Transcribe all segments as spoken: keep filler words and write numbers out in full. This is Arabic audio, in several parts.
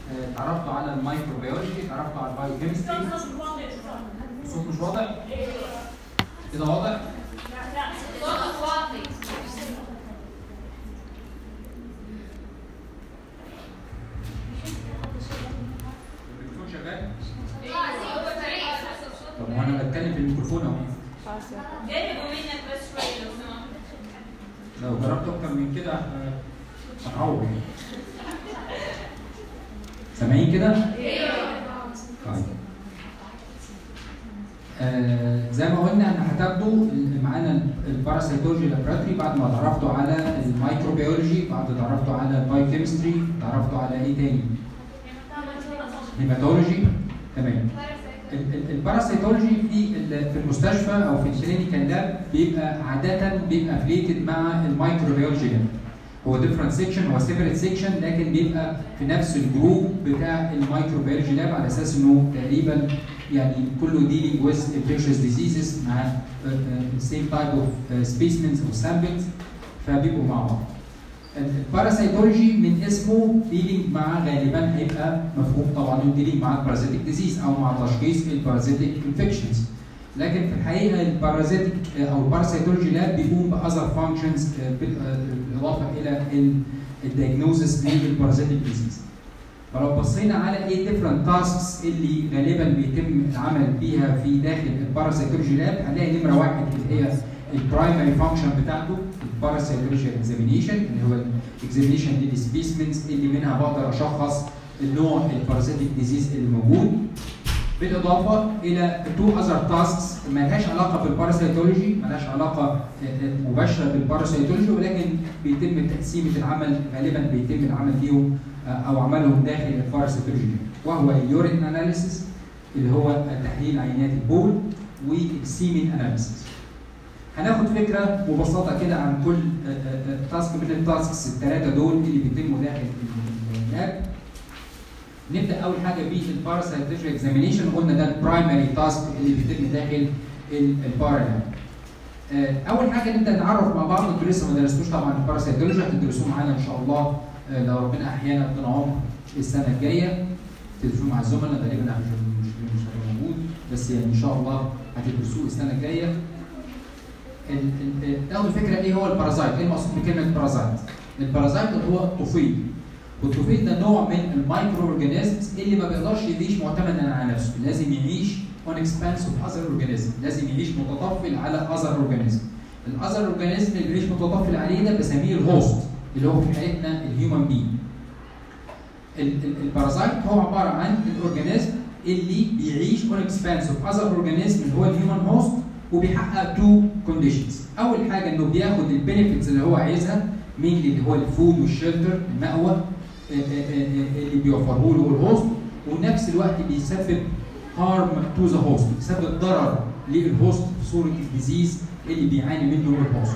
اتعرفتوا على الميكروبيولوجي، اتعرفتوا على البايوكيمستري. الصوت مش واضح؟ كده واضح؟ لا لا صوتك واضح. الميكروفون شغال؟ طب طب وانا بتكلم في الميكروفون اهو. جربوا منك بس شويه لو سمحت. لو جربت اكتر من كده هتعور. سامعين كده؟ ايوه. طيب. آه زي ما قلنا ان هتاخدوا معانا الباراسيتولوجي لابراتوري بعد ما اتعرفتوا على الميكروبيولوجي، بعد ما اتعرفتوا على البايوكيمستري، اتعرفتوا على ايه تاني؟ هيماتولوجي. تمام. الباراسيتولوجي في في المستشفى او في الكلينيكال لاب بيبقى عاده بيبقى افليتد مع الميكروبيولوجي لاب. هو ديفرنت سيكشن، هو سيبريت سيكشن، لكن بيبقى في نفس الجروب بتاع الميكروبيولوجي لاب على اساس انه تقريبا يعني كله dealing with infectious diseases مع same type of specimens او samples، فبيبقوا مع بعض. الباراسيتولوجي من اسمه dealing مع غالبا هيبقى مفهوم طبعا انه dealing مع البارازيتيك ديزيز او مع تشخيص البارازيتيك انفكشنز. لكن في الحقيقه البارازيتيك او الباراسيتولوجي لاب بيقوم باذر فانكشنز بالاضافه الى الدايجنوزس للبارازيتيك ديزيز. فلو بصينا على ايه ديفرنت تاسكس اللي غالبا بيتم العمل بيها في داخل الباراسيتولوجي لاب، هنلاقي نمره واحد اللي هي البرايمري فانكشن بتاعته الباراسيتولوجي اكزامينيشن، اللي هو الاكزامينيشن للسبيسمنز اللي منها بقدر اشخص النوع البارازيتيك ديزيز اللي موجود. بالاضافه الى تو اذر تاسكس ما لهاش علاقه بالباراسيتولوجي، ما لهاش علاقه مباشره بالباراسيتولوجي، ولكن بيتم تقسيمه العمل، غالبا بيتم العمل فيهم او عملهم داخل الباراسيتولوجي، وهو اليورين اناليسيس اللي هو تحليل عينات البول، والسيمين اناليسيس. هناخد فكره مبسطه كده عن كل تاسك من التاسكس الثلاثه دول اللي بيتموا داخل اللاب. نبدا اول حاجه بالباراسيتولوجي اكزامينيشن، قلنا ده البرايمري تاسك اللي بيتم داخل البارالاب. اول حاجه نبدا نتعرف مع بعض، انتوا لسه ما درستوش طبعا الباراسيتولوجي، هتدرسوه معانا ان شاء الله لو ربنا احيانا ادانا عمر السنه الجايه، تدرسوه مع الزملاء، غالبا مش مش هيبقى موجود، بس يعني ان شاء الله هتدرسوه السنه الجايه. تاخدوا فكره ايه هو البارازايت، ايه المقصود بكلمه بارازايت؟ البارازايت اللي هو الطفيل، والطفيل ده نوع من المايكرو اورجانيزمز اللي ما بيقدرش يعيش معتمدا على نفسه، لازم يعيش اون اكسبانس اوف اذر اورجانيزم، لازم يعيش متطفل على اذر اورجانيزم. الاذر اورجانيزم اللي بيعيش متطفل عليه ده بسميه الهوست، اللي هو في حالتنا الهيومن بين. البارازايت هو عباره عن الاورجانيزم اللي بيعيش اون اكسبانس اوف اذر اورجانيزم اللي هو الهيومن هوست، وبيحقق تو كونديشنز. اول حاجه انه بياخد البينيفيتس اللي هو عايزها من اللي هو الفود والشلتر، المأوى اللي بيوفره له الهوست، ونفس الوقت بيسبب هارم تو ذا هوست، بيسبب ضرر للهوست في صوره الديزيز اللي بيعاني منه الهوست.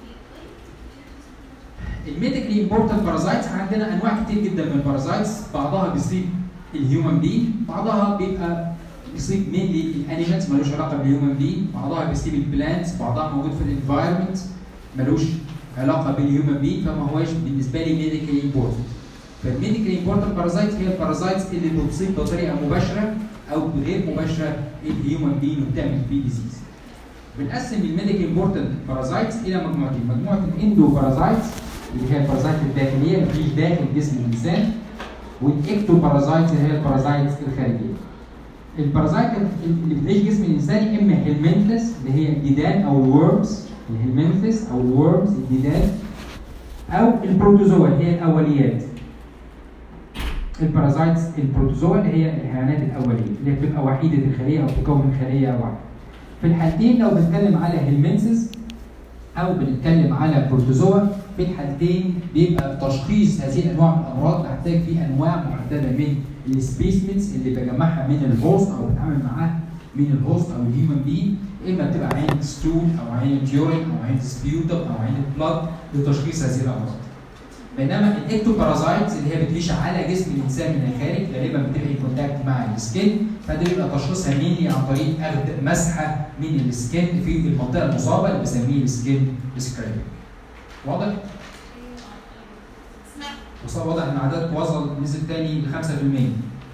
الميديكلي امبورتنت بارازايتس عندنا انواع كتير جدا من البارازايتس، بعضها بيصيب الهيومن بين، بعضها بيبقى بيصيب مينلي الانيمالز ملوش علاقه بالهيومن بين، بعضها بيصيب البلانتس، بعضها موجود في الانفايرمنت ملوش علاقه بالهيومن بين، فما هوش بالنسبه لي ميديكلي امبورتنت. فالميديكلي امبورتنت بارازايتس هي البارازايتس اللي بتصيب بطريقه مباشره او غير مباشره الهيومن بين وبتعمل فيه ديزيز. بنقسم الميديكلي امبورتنت بارازايتس الى مجموعتين، مجموعه الاندو بارازايتس اللي هي البارازايت الداخليه اللي بتعيش داخل جسم الانسان، والاكتو بارازايتس اللي هي البارازايتس الخارجيه. البارازايت اللي بتعيش جسم الانسان اما هيلمنثس اللي هي الديدان او الورمز، الهيلمنثس او الورمز الديدان، او البروتوزوا اللي هي الاوليات. البارازايتس البروتوزوا اللي هي الحيوانات الاوليه اللي هي بتبقى وحيده الخليه او تكون خليه واحده. في الحالتين لو بنتكلم على هيلمنثس او بنتكلم على بروتوزوا، في الحالتين بيبقى تشخيص هذه الانواع من الامراض بحتاج فيه انواع محدده من السبيسمنز اللي بجمعها من الهوست او بتعامل معاها من الهوست او الهيومن بين، اما بتبقى عينه ستول او عينه يورين او عينه سبيوتم او عينه بلاد لتشخيص هذه الامراض. بينما الاكتوبارازايتس اللي هي بتعيش على جسم الانسان من الخارج غالبا بتبقى ان كونتاكت مع السكين، فده بيبقى تشخيصها مينلي عن طريق اخذ مسحه من السكين في المنطقه المصابه اللي بنسميه السكين سكرابنج. واضح؟ الاحصاء واضح ان عددكم وصل نزل تاني ل خمسة في المية.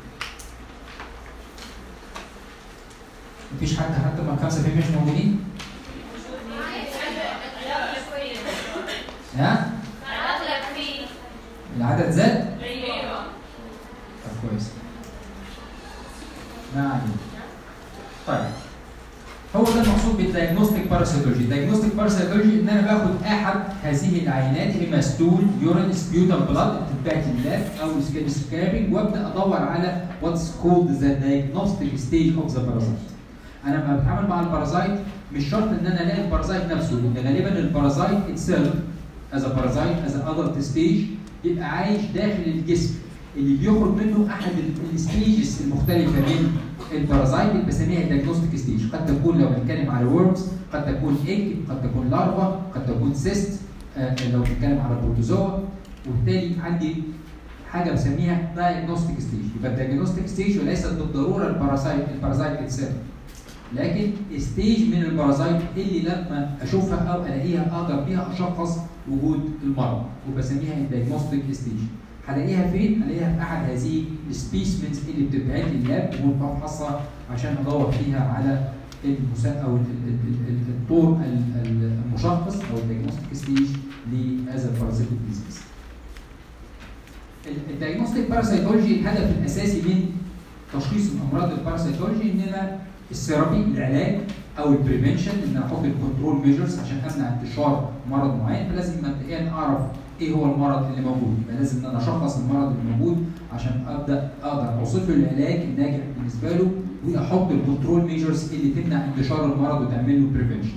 مفيش حد حتى من خمسة في المية مش موجودين؟ ها؟ العدد زاد؟ طب كويس. ما علينا. طيب هو ده المقصود بالدايجنوستيك باراسيتولوجي، الدايجنوستيك باراسيتولوجي ان انا باخد احد هذه العينات اما ستول، يورين، سبيوتم، بلاد بتتباع اللاب او سكين سكرابنج وابدا ادور على واتس كولد ذا دايجنوستيك ستيج اوف ذا بارازايت. انا لما بتعامل مع البارازايت مش شرط ان انا الاقي البارازايت نفسه، لان غالبا البارازايت اتسيلف از بارازايت از ادلت ستيج يبقى عايش داخل الجسم اللي بيخرج منه احد الستيجز المختلفه من البارازايت اللي بسميها الدايجنوستيك ستيج. قد تكون لو بنتكلم على وورمز، قد تكون ايج، قد تكون لارفا، قد تكون سيست، آه لو بنتكلم على بروتوزوا. وبالتالي عندي حاجه بسميها دايجنوستيك ستيج. يبقى الدايجنوستيك ستيج وليست بالضروره البارازايت البارازايت اتسيلف، لكن ستيج من البارازايت اللي لما اشوفها او الاقيها اقدر بيها اشخص وجود المرض وبسميها الدايجنوستيك ستيج. هلاقيها فين؟ هلاقيها في احد هذه السبيسمنز اللي بتتبعت لي اللاب ومفحصه عشان ادور فيها على المسا او الطور المشخص او الدايجنوستيك ستيج لهذا البارازيتيك ديزيز. الدايجنوستيك باراسيتولوجي الهدف الاساسي من تشخيص الامراض الباراسيتولوجي ان انا الثيرابي العلاج او البريفنشن ان انا احط الكنترول ميجرز عشان امنع انتشار مرض معين، فلازم مبدئيا اعرف ايه هو المرض اللي موجود، يبقى لازم ان انا اشخص المرض اللي موجود عشان ابدا اقدر اوصف له العلاج الناجح بالنسبه له واحط الكنترول ميجرز اللي تمنع انتشار المرض وتعمل له بريفنشن.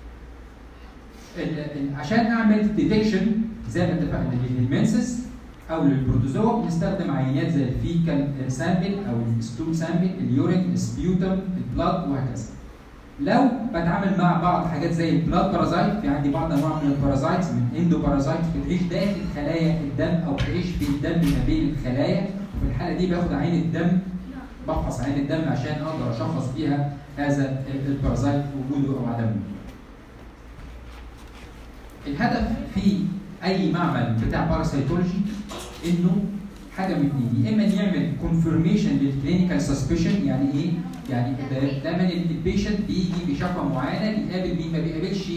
عشان اعمل ديتكشن زي ما اتفقنا للمنسس او للبروتوزوا بنستخدم عينات زي الفيكال سامبل او الستول سامبل، اليورين، السبيوتم، البلاد وهكذا. لو بتعامل مع بعض حاجات زي البلاد بارازايت، في عندي بعض انواع من البارازايتس من اندو بارازايت بتعيش داخل خلايا الدم او بتعيش في الدم ما بين الخلايا، وفي الحاله دي باخد عين الدم بفحص عين الدم عشان اقدر اشخص فيها هذا البارازايت وجوده او عدمه. الهدف في اي معمل بتاع باراسيتولوجي انه حاجه من اثنين، يا اما يعمل كونفirmation للكلينيكال سسبشن. يعني ايه؟ يعني دايما البيشنت بيجي بشكوى معينه بيقابل مين؟ ما بيقابلش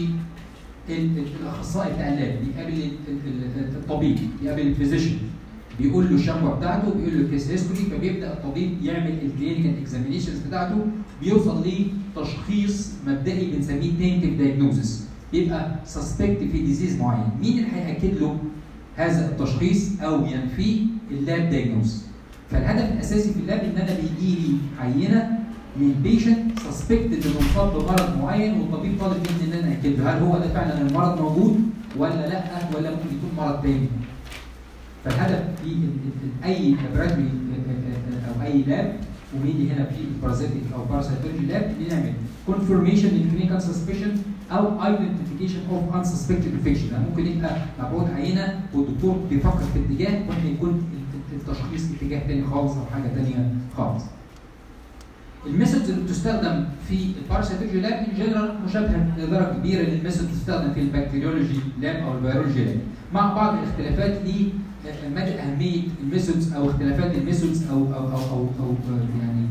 الاخصائي بتاع اللاب، بيقابل الطبيب، بيقابل الفيزيشن، بيقول له الشكوى بتاعته، بيقول له الكيس هيستوري، فبيبدا الطبيب يعمل الكلينيكال اكزامينيشنز بتاعته، بيوصل لتشخيص مبدئي بنسميه تينتيف دايجنوزس، بيبقى سسبكت في ديزيز معين. مين اللي هياكد له هذا التشخيص او ينفيه؟ اللاب دايجنوز. فالهدف الاساسي في اللاب ان انا بيجي لي عينه من بيشنت سسبكت انه مصاب بمرض معين والطبيب طالب مني ان انا اكد له هل هو ده فعلا المرض موجود ولا لا ولا ممكن يكون مرض تاني. فالهدف في اي لابراتوري او اي لاب، ومين هنا في البارازيتيك او باراسيتولوجي لاب، بنعمل كونفirmation للكلينيكال سسبشن او ايدنتيفيكيشن اوف انسسبكتد انفكشن. يعني ممكن يبقى مبعوث عينه والدكتور بيفكر في اتجاه ممكن يكون التشخيص اتجاه تاني خالص او حاجه تانيه خالص. الميثودز اللي بتستخدم في الباراسيتولوجي لاب ان جنرال مشابهه لدرجه كبيره للميثود اللي بتستخدم في البكتيريولوجي لاب او الفيرولوجي لاب، مع بعض الاختلافات لمدى اهميه الميثودز او اختلافات الميثودز او او او او, أو يعني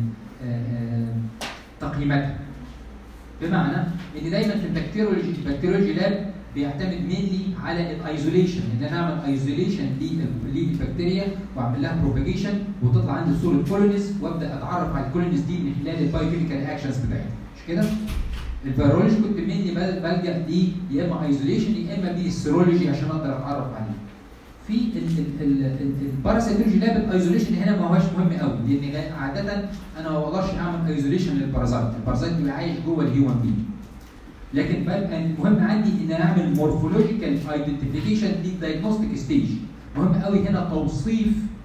تقييماتها. بمعنى ان دايما في البكتيريولوجي البكتيريولوجي لاب بيعتمد مينلي على الايزوليشن، ان انا اعمل ايزوليشن للبكتيريا واعمل لها بروباجيشن وتطلع عندي صوره كولونيز وابدا اتعرف على الكولونيز دي من خلال البايوكيميكال اكشنز بتاعتها، مش كده؟ الفيرولوجي كنت مينلي بلجا ليه يا اما ايزوليشن يا اما بالسيرولوجي عشان اقدر اتعرف عليه. في الباراسيتولوجي لاب الايزوليشن هنا ما هوش مهم قوي، لان عاده انا ما بقدرش اعمل ايزوليشن للبارازايت، البارازايت بيبقى عايش جوه الهيومن بي. لكن بقى المهم عندي ان انا اعمل مورفولوجيكال ايدنتيفيكيشن للدايجنوستيك ستيج. مهم قوي هنا توصيف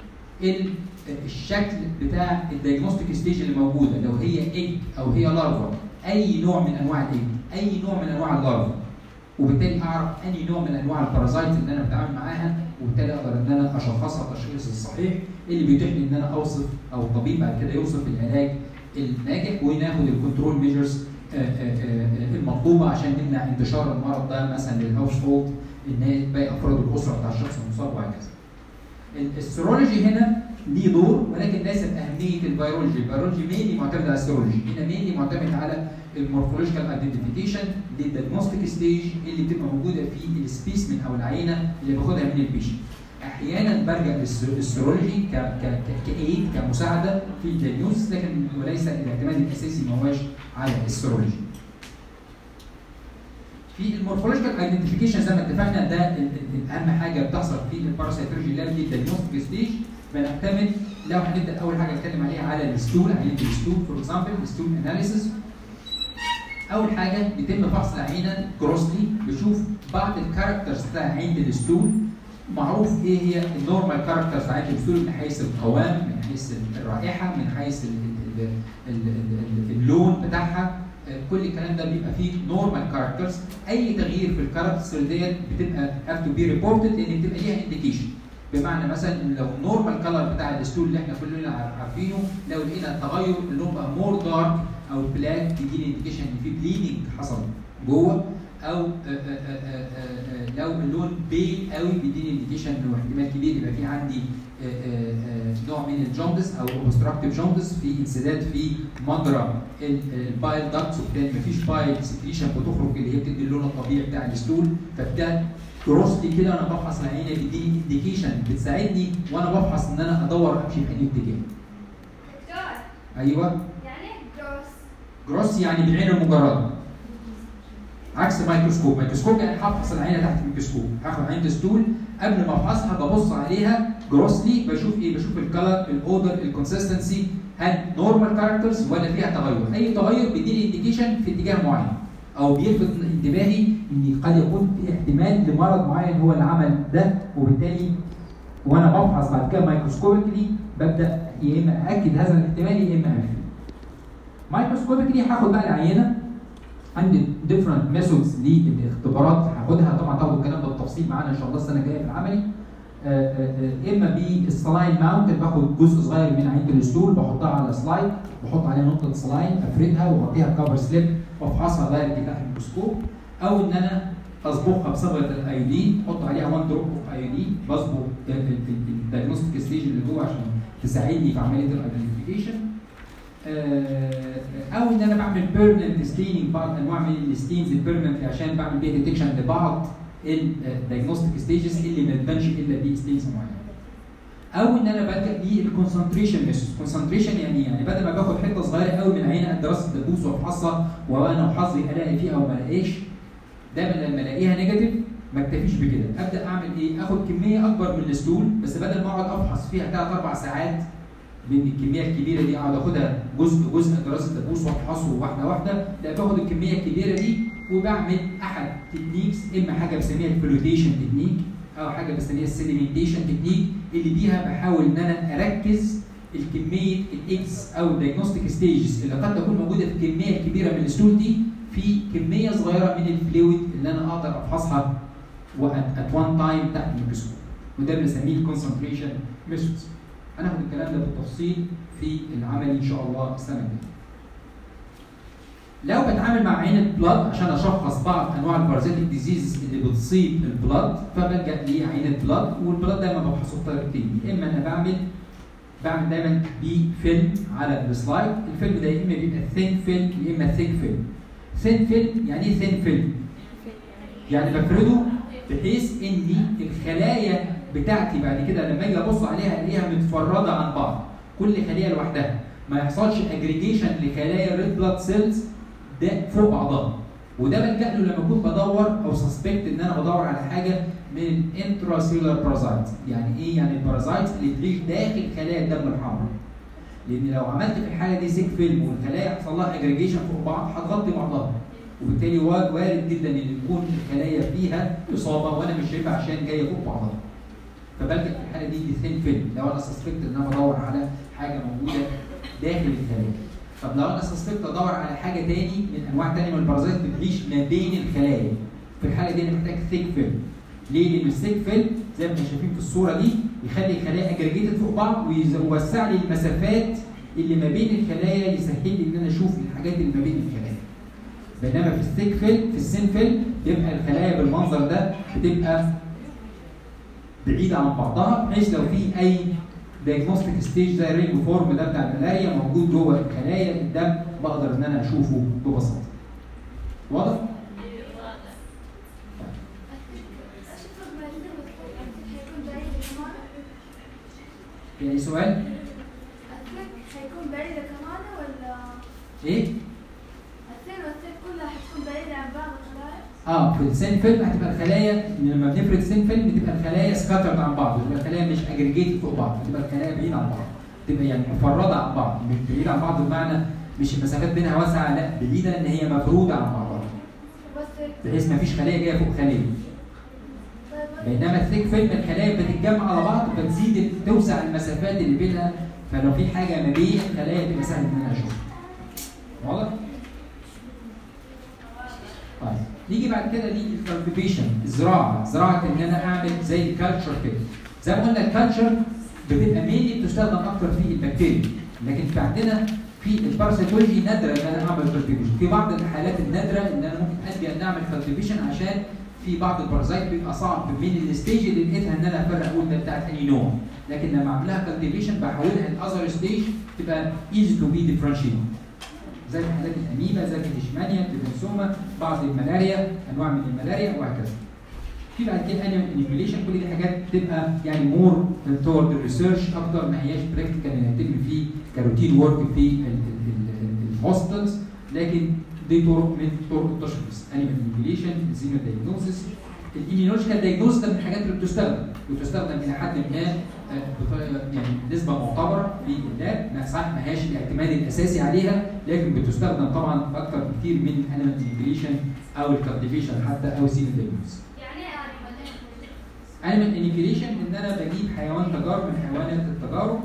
الشكل بتاع الدايجنوستيك ستيج اللي موجوده، لو هي ايج او هي لارفا، اي نوع من انواع الايج، اي نوع من انواع اللارفا، وبالتالي اعرف انهي نوع من انواع البارازايت اللي انا بتعامل معاها، وبالتالي اقدر ان انا اشخصها التشخيص الصحيح اللي بيتيح لي ان انا اوصف او الطبيب بعد كده يوصف العلاج الناجح وناخد الكنترول ميجرز المطلوبه عشان نمنع انتشار المرض ده مثلا للهاوس هولد، ان باقي افراد الاسره بتاع الشخص المصاب وهكذا. السيرولوجي هنا ليه دور ولكن ليس باهميه الفيرولوجي، الفيرولوجي مينلي معتمد على السيرولوجي، هنا مينلي معتمد على المورفولوجيكال ايدنتيفيكيشن للديagnostic ستيج اللي بتبقى موجوده في السبيسمن او العينه اللي باخدها من البيشنت. احيانا برجع للسيرولوجي ك ك كايد كمساعده في الدياجنوز، لكن وليس الاعتماد الاساسي ما هوش على السيرولوجي. في المورفولوجيكال ايدنتيفيكيشن زي ما اتفقنا ده اهم حاجه بتحصل في الباراسيتولوجي لاب في الدياجنوستيك ستيج. بنعتمد لو هنبدا اول حاجه نتكلم عليها على الستول، عينه الستول فور اكزامبل الستول اناليسيس. اول حاجه بيتم فحص العينه جروسلي، بشوف بعض الكاركترز بتاع عينه الستول، معروف ايه هي النورمال كاركترز بتاع عينه الستول من حيث القوام، من حيث الرائحه، من حيث اللون بتاعها، كل الكلام ده بيبقى فيه نورمال كاركترز. اي تغيير في الكاركترز ديت بتبقى هاف تو بي ريبورتد لان بتبقى ليها انديكيشن. بمعنى مثلا ان لو النورمال كلر بتاع الستول اللي احنا كلنا عارفينه لو لقينا تغير اللون بقى مور دارك او بلاك تديني انديكيشن ان في بليدنج حصل جوه، او آآ آآ آآ لو اللون بيل قوي بيديني انديكيشن انه احتمال كبير يبقى في عندي آآ آآ نوع من الجوندس او اوبستراكتيف جوندس، في انسداد في مجرى البايل داكتس، وبالتالي مفيش بايل سكريشن بتخرج اللي هي بتدي اللون الطبيعي بتاع الستول. فده جروسلي كده انا بفحص العينه بيديني انديكيشن بتساعدني وانا بفحص ان انا ادور امشي في اي اتجاه. دكتور ايوه يعني جروس جروس يعني بالعين المجرده، عكس مايكروسكوب. مايكروسكوب يعني هفحص العينه تحت الميكروسكوب، هاخد عينه ستول قبل ما افحصها ببص عليها جروسلي، بشوف ايه؟ بشوف الكلر، الاودر، الكونسستنسي، هل نورمال كاركترز ولا فيها تغير؟ اي تغير بيديني انديكيشن في اتجاه معين او بيلفت انتباهي ان قد يكون في احتمال لمرض معين هو اللي عمل ده، وبالتالي وانا بفحص بعد كده مايكروسكوبيكلي ببدا يا اما ااكد هذا الاحتمال يا اما انفي. مايكروسكوبيكلي هاخد بقى العينه، عندي ديفرنت ميثودز للاختبارات هاخدها، طبعا تاخدوا الكلام ده بالتفصيل معانا ان شاء الله السنه الجايه في العملي. اما بالسلاين ماونت، باخد جزء صغير من عينه الستول بحطها على سلايد، بحط عليها نقطه سلاين افردها واغطيها بكفر سليب وافحصها دايركت تحت الميكروسكوب، او ان انا اصبغها بصبغه الايودين، احط عليها واحد دروب اوف ايودين، بصبغ الدايجنوستيك ستيج اللي جوه عشان تساعدني في عمليه الايدنتيفيكيشن. او ان انا بعمل بيرمننت ستيننج، بعض انواع من الستينز البيرمننت عشان بعمل بيها ديتكشن لبعض الدايجنوستيك ستيجز اللي ما تبانش الا بستينز معينه. او ان انا بلجا للكونسنتريشن ميثود. كونسنتريشن يعني يعني بدل ما باخد حته صغيره قوي من عينه قد راس الدبوس وافحصها وانا وحظي الاقي فيها وما الاقيش، دايما لما الاقيها نيجاتيف ما اكتفيش بكده، ابدا اعمل ايه؟ اخد كميه اكبر من الستول، بس بدل ما اقعد افحص فيها ثلاث اربع ساعات من الكميه الكبيره دي اقعد اخدها جزء جزء قد راس الدبوس وافحصه واحده واحده، لا باخد الكميه الكبيره دي وبعمل احد تكنيكس، اما حاجه بسميها الفلوتيشن تكنيك او حاجه بسميها السيديمنتيشن تكنيك، اللي بيها بحاول ان انا اركز الكميه الاكس او الدايجنوستيك ستيجز اللي قد تكون موجوده في الكميه الكبيره من الستول دي في كميه صغيره من الفلويد اللي انا اقدر افحصها ات وان تايم تحت الميكروسكوب، وده بنسميه الكونسنتريشن ميثودز. هناخد الكلام ده بالتفصيل في العمل ان شاء الله السنه الجايه. لو بتعامل مع عينه بلاد عشان اشخص بعض انواع البارازيتيك ديزيز اللي بتصيب البلاد، فبلجا لعينه بلاد، والبلاد دايما بفحصه بطريقتين، يا اما انا بعمل بعمل دايما بفيلم على السلايد، الفيلم ده يا اما بيبقى ثين فيلم يا اما ثيك فيلم. ثين فيلم يعني ايه ثين فيلم؟ يعني بفرده بحيث ان الخلايا بتاعتي بعد كده لما اجي ابص عليها الاقيها متفرده عن بعض، كل خليه لوحدها، ما يحصلش اجريجيشن لخلايا الريد بلاد سيلز ده فوق بعضها. وده بلجأ له لما اكون بدور او سسبكت ان انا بدور على حاجه من انترا سيلولار بارازايت. يعني ايه؟ يعني البارازايت اللي بتعيش داخل خلايا الدم الحمراء. لان لو عملت في الحاله دي سيك فيلم والخلايا يحصل لها اجريجيشن فوق بعض هتغطي بعضها، وبالتالي وارد جدا ان يكون الخلايا فيها اصابه وانا مش شايفها عشان جايه فوق بعضها. فبلجأ في الحاله دي للثين فيلم لو انا سسبكت ان انا بدور على حاجه موجوده داخل الخلايا. طب لو انا سسبكت ادور على حاجه تاني من انواع تانيه من البارازيت بتعيش ما بين الخلايا، في الحاله دي انا محتاج ثيك فيلم. ليه؟ لان الثيك فيلم زي ما احنا شايفين في الصوره دي يخلي الخلايا اجريجيتد فوق بعض ويوسع لي المسافات اللي ما بين الخلايا، يسهل لي ان انا اشوف الحاجات اللي ما بين الخلايا. بينما في الثيك فيلم في السين فيلم بيبقى الخلايا بالمنظر ده، بتبقى بعيده عن بعضها، بحيث لو في اي دايجنوستيك ستيج زي الرينجو فورم ده بتاع الملاريا موجود جوه خلايا الدم بقدر ان انا اشوفه ببساطه. واضح؟ يعني سؤال؟ هيكون بعيدة كمان ولا؟ ايه؟ الثين والثين كلها هتكون بعيدة عن بعض الخلايا؟ اه في السين فيلم هتبقى الخلايا لما بنفرد سين فيلم بتبقى الخلايا سكاترد عن بعض، بتبقى الخلايا مش اجريجيتد فوق بعض، بتبقى الخلايا بعيدة عن بعض، بتبقى يعني مفردة عن بعض، مش بعيدة عن بعض بمعنى مش المسافات بينها واسعة، لا بعيدة ان هي مفرودة عن بعضها. بحيث ما فيش خلية جاية فوق خلية. بينما الثيك فيلم الخلايا بتتجمع على بعض فتزيد توسع المسافات اللي بينها، فلو في حاجه ما بين الخلايا تبقى سهل ان انا اشوفها. واضح؟ طيب نيجي بعد كده للكالتيفيشن، الزراعه، زراعه ان انا اعمل زي الكالتشر كده. زي ما قلنا الكالتشر بتبقى مينلي بتستخدم اكتر في البكتيريا، لكن في عندنا في الباراسيتولوجي نادره ان انا اعمل كالتيفيشن، في بعض الحالات النادره ان انا ممكن ادي ان اعمل كالتيفيشن عشان في بعض البارازايت بيبقى صعب من الستيج اللي لقيتها ان انا افرق اقول ده بتاعت انهي نوع، لكن لما اعملها كالتيفيشن بحولها لاذر ستيج تبقى ايزي تو بي ديفرنشيت. زي حالات الاميبا، زي التشمانيا، التريبانسوما، بعض الملاريا، انواع من الملاريا وهكذا. في بعد كده انيمال انيميوليشن، كل دي حاجات بتبقى يعني مور تورد الريسيرش اكتر ما هياش براكتيكال ان يتم فيه كروتين ورك في الهوسبيتالز، لكن دي طرق من طرق التشخيص. انيمال انيميوليشن، زينو دايجنوستس، الاميونولوجيكال دايجنوستس ده من الحاجات اللي بتستخدم وتستخدم الى حد ما يعني نسبه معتبره في اللاب، ما صحيح ما هياش الاعتماد الاساسي عليها، لكن بتستخدم طبعا اكثر بكثير من الانيمال انيميوليشن او الكالتيفيشن حتى او زينو دايجنوستس. يعني ايه انيمال انيميوليشن؟ ان انا بجيب حيوان تجارب من حيوانات التجارب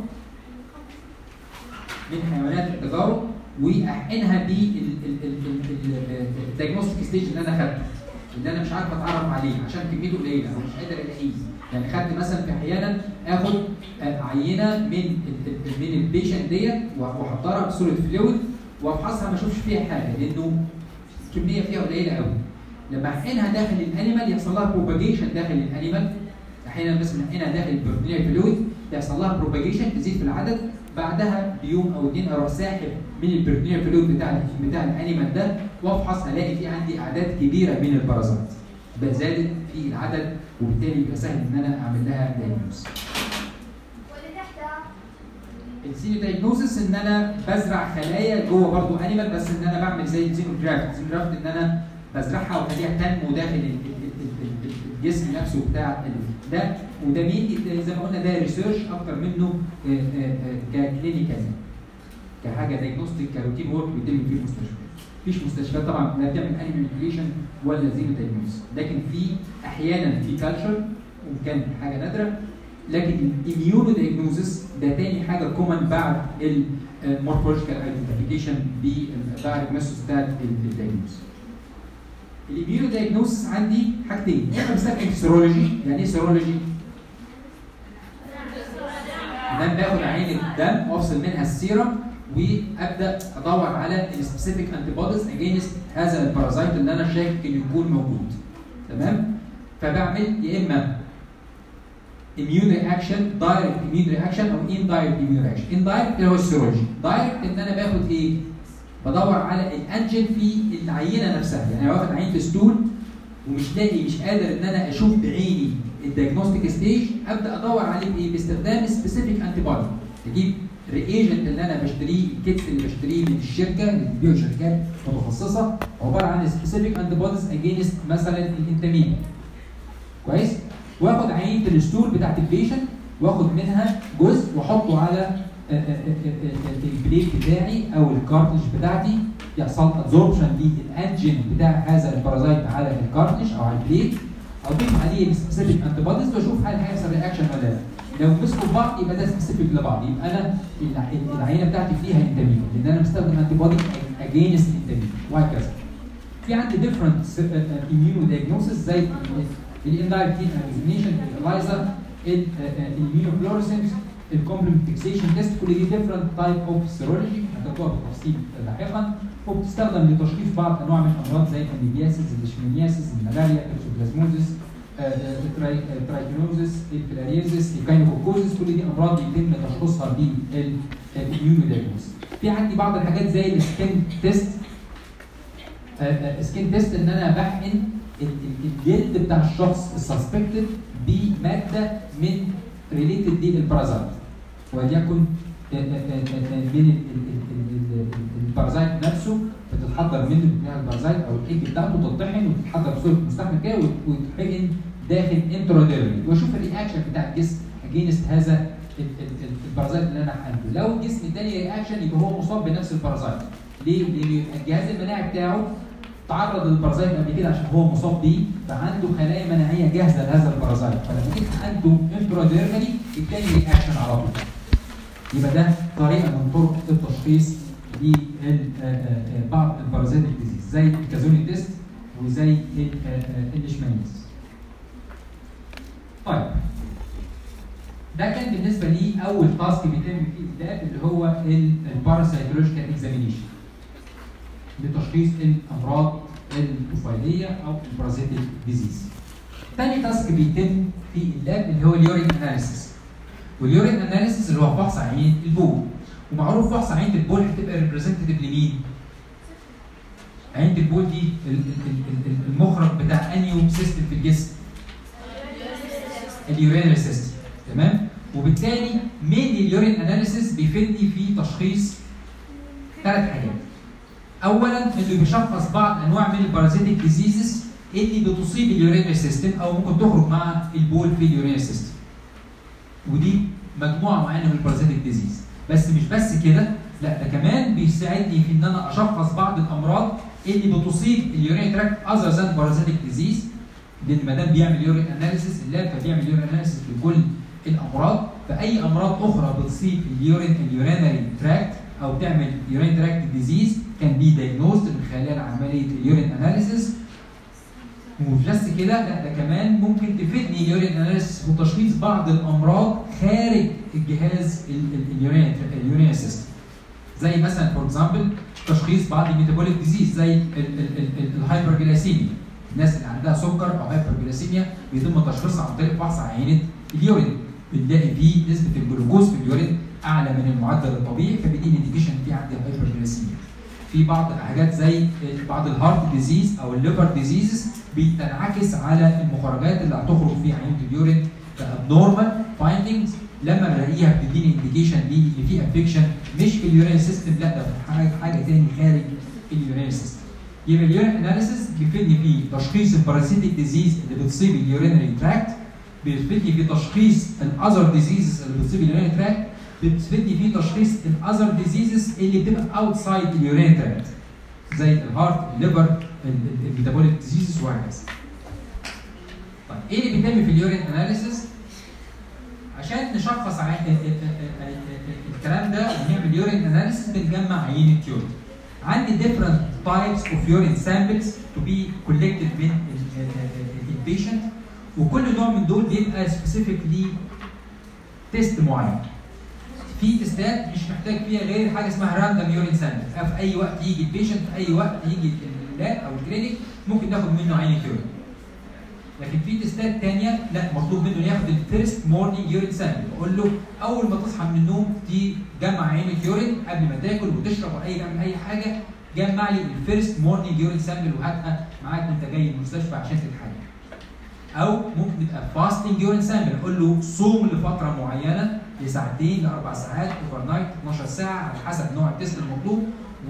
من حيوانات التجارب واحقنها بالدايجنوستيك ستيج اللي انا خدته، اللي انا مش عارف اتعرف عليه عشان كميته قليله او مش قادر الاقيه. يعني خدت مثلا في احيانا اخد عينه من من البيشنت ديت واحضرها بصوره فلويد وافحصها ما اشوفش فيها حاجه لانه الكميه فيها قليله قوي. لما احقنها داخل الانيمال يحصل لها بروباجيشن داخل الانيمال، احيانا بس بنحقنها داخل البروتينيه فلويد يحصل لها بروباجيشن تزيد في العدد، بعدها بيوم او اثنين اروح ساحب من البروتينيه فلويد بتاع بتاع الانيمال ده وافحص الاقي في عندي اعداد كبيره من البارازيت بقى زادت في العدد، وبالتالي يبقى سهل ان انا اعمل لها دايجنوز. واللي تحتها الزينو دايجنوزس ان انا بزرع خلايا جوه برضه انيمال، بس ان انا بعمل زي الزينو جرافت، الزينو جرافت ان انا بزرعها واخليها تنمو داخل الجسم نفسه بتاع ده، وده مين زي ما قلنا ده ريسيرش اكتر منه ككلينيكال كحاجه دايجنوستيك كروتين ورك بيتم في المستشفى. مفيش مستشفيات طبعا لا بتعمل انيمال انيميوليشن ولا زينو دايجنوز، لكن في احيانا في كالتشر وكان حاجه نادره، لكن الاميونو دايجنوزس ده تاني حاجه كومن بعد المورفولوجيكال ايدنتيفيكيشن بعد الميثودز بتاعت الدايجنوز. الاميونو دايجنوز عندي حاجتين، يا اما بستخدم سيرولوجي. يعني ايه سيرولوجي؟ ان انا باخد عين الدم وافصل منها السيرم وابدا ادور على السبيسيفيك انتي بوديز اجينست هذا البارازايت اللي انا شاكك انه يكون موجود. تمام؟ فبعمل يا اما immune reaction direct immune reaction او indirect immune reaction. indirect اللي هو السيرولوجي، direct ان انا باخد ايه؟ بدور على الانجن في العينه نفسها، يعني واخد عينه ستول ومش لاقي مش قادر ان انا اشوف بعيني الدايجنوستيك ستيج، ابدا ادور عليه بايه؟ باستخدام سبيسيفيك انتي بودي. اجيب رياجنت اللي انا بشتريه، الكيتس اللي بشتريه من الشركه اللي بتبيعه شركات متخصصه عباره عن سبيسيفيك انتي بوديز اجينست مثلا الانتامين. كويس؟ واخد عينه الستول بتاعت البيشنت واخد منها جزء واحطه على البليت بتاعي او الكارتلج بتاعتي، يحصل ادزوربشن للانجين بتاع هذا البارازايت على الكارتلج او على البليت، اضيف عليه سبيسيفيك انتي بوديز واشوف هل هيحصل رياكشن ولا لا. لو مسكوا بعض يبقى ده سبيسيفيك لبعض، يبقى انا العينه بتاعتي فيها انتامين لان انا مستخدم انتي بودي اجينست انتامين وهكذا. في عندي ديفرنت اميونو دايجنوستس زي الاندايركت اكزامينيشن، الالايزر، الاميونوفلورسنس، الكومبلمنت فيكسيشن تيست، كل دي ديفرنت تايب اوف سيرولوجي هتاخدوها بالتفصيل لاحقا، وبتستخدم لتشخيص بعض انواع من الامراض زي الاميبياسيس، الاشمونياسيس، الملاريا، التوكسوبلازموزيس، الترايكونوزس، الفيلاريزس، الكاينوكوكوزس، كل دي امراض يتم تشخيصها بالاميونودايجنوز. في عندي بعض الحاجات زي السكين تيست. سكين تيست ان انا بحقن الجلد بتاع الشخص السسبكتد بماده من ريليتد للبارازايت، وليكن من البارازايت نفسه بتتحضر منه بتاع البارازايت او الايج بتاعته تطحن وتتحضر بصوره مستحمل كده وتتحقن داخل انتروديرمي، واشوف الرياكشن بتاع الجسم اجينست هذا البارازايت اللي انا حقنته. لو الجسم اداني رياكشن يبقى هو مصاب بنفس البارازايت. ليه؟ لان الجهاز المناعي بتاعه تعرض للبارازايت قبل كده عشان هو مصاب بيه، فعنده خلايا مناعيه جاهزه لهذا البارازايت، فلما جيت حقنته انتروديرمي اداني رياكشن على طول. يبقى ده طريقه من طرق التشخيص لبعض البارازيتيك ديزيز زي الكازوني تيست وزي الليشمانيز. طيب ده كان بالنسبه لي اول تاسك بيتم فيه اللاب اللي هو الباراسيتولوجيكال اكزامينيشن لتشخيص الامراض الطفيليه او البارازيتيك ديزيز. ثاني تاسك بيتم في اللاب اللي هو اليورين اناليسيس. واليورين اناليسيس اللي هو فحص عين البول، ومعروف فحص عين البول هتبقى ريبريزنتيف لمين؟ عين البول دي المخرج بتاع انيو سيستم في الجسم؟ اليورينري سيستم، تمام؟ وبالتالي مين اليورين اناليسيس بيفيدني في تشخيص ثلاث حاجات. اولا انه بيشخص بعض انواع من البارازيتيك ديزيزز اللي بتصيب اليورينري سيستم او ممكن تخرج مع البول في اليورينري سيستم. ودي مجموعه معينه من البارازيتيك ديزيز. بس مش بس كده، لا ده كمان بيساعدني في ان انا اشخص بعض الامراض اللي بتصيب اليورين تراكت اذر ذان بارازيتيك ديزيز، لان ما دام بيعمل يورين اناليسيس اللاب فبيعمل يورين اناليسيس لكل الامراض، فاي امراض اخرى بتصيب اليورين اليورينري تراكت او بتعمل يورين تراكت ديزيز كان بي دايجنوزد من خلال عمليه اليورين اناليسيس. ومش بس كده، لا ده كمان ممكن تفيدني اليورين اناليسيس في تشخيص بعض الامراض خارج الجهاز اليورين اليورين سيستم. زي مثلا فور اكزامبل تشخيص بعض الميتابوليك ديزيز زي الهايبرجلايسيميا. الناس اللي عندها سكر او هايبرجلايسيميا بيتم تشخيصها عن طريق فحص عينه اليورين، بنلاقي فيه نسبه الجلوكوز في اليورين اعلى من المعدل الطبيعي، فبيديني انديكيشن في عندي هايبرجلايسيميا. في بعض الحاجات زي بعض الهارت ديزيز او الليفر ديزيزز بتنعكس على المخرجات اللي هتخرج في عينه اليورين كابنورمال فايندنجز، لما بلاقيها بتديني انديكيشن ليه ان في افكشن مش في اليورين سيستم، لا ده في حاجه حاجه ثاني خارج اليورين سيستم. يبقى اليورين اناليسيس بيفيدني في تشخيص البارازيتيك ديزيز اللي بتصيب اليورينري تراكت، بيفيدني في تشخيص الاذر ديزيزز اللي بتصيب اليورينري تراكت، بتفيدني في تشخيص الاذر ديزيزز اللي بتبقى اوتسايد اليورين تراكت زي الهارت، الليفر، الميتابوليك ديزيزز وهكذا. طيب ايه اللي بيتم في اليورين اناليسيس؟ عشان نشخص الكلام ده ونعمل يورين اناليسيس بنجمع عينه يورين. عندي different types of urine samples to be collected من البيشنت، وكل نوع من دول بيبقى specifically تيست معين. في تيستات مش محتاج فيها غير حاجه اسمها راندوم يورين سامبل، في اي وقت يجي البيشنت في اي وقت يجي اللاب او الكلينيك ممكن ناخد منه عينه يورين. لكن في تيستات ثانيه لا، مطلوب منه ياخد الفيرست مورنينج يورين سامبل، اقول له اول ما تصحى من النوم تجمع عينه يورين قبل ما تاكل وتشرب او اي تعمل اي حاجه، جمع لي الفيرست مورنينج يورين سامبل وهاتها معاك وانت جاي المستشفى عشان تتحلل. او ممكن تبقى فاستنج يورين سامبل، اقول له صوم لفتره معينه لساعتين لاربع ساعات اوفر نايت اتناشر ساعه على حسب نوع التيست المطلوب،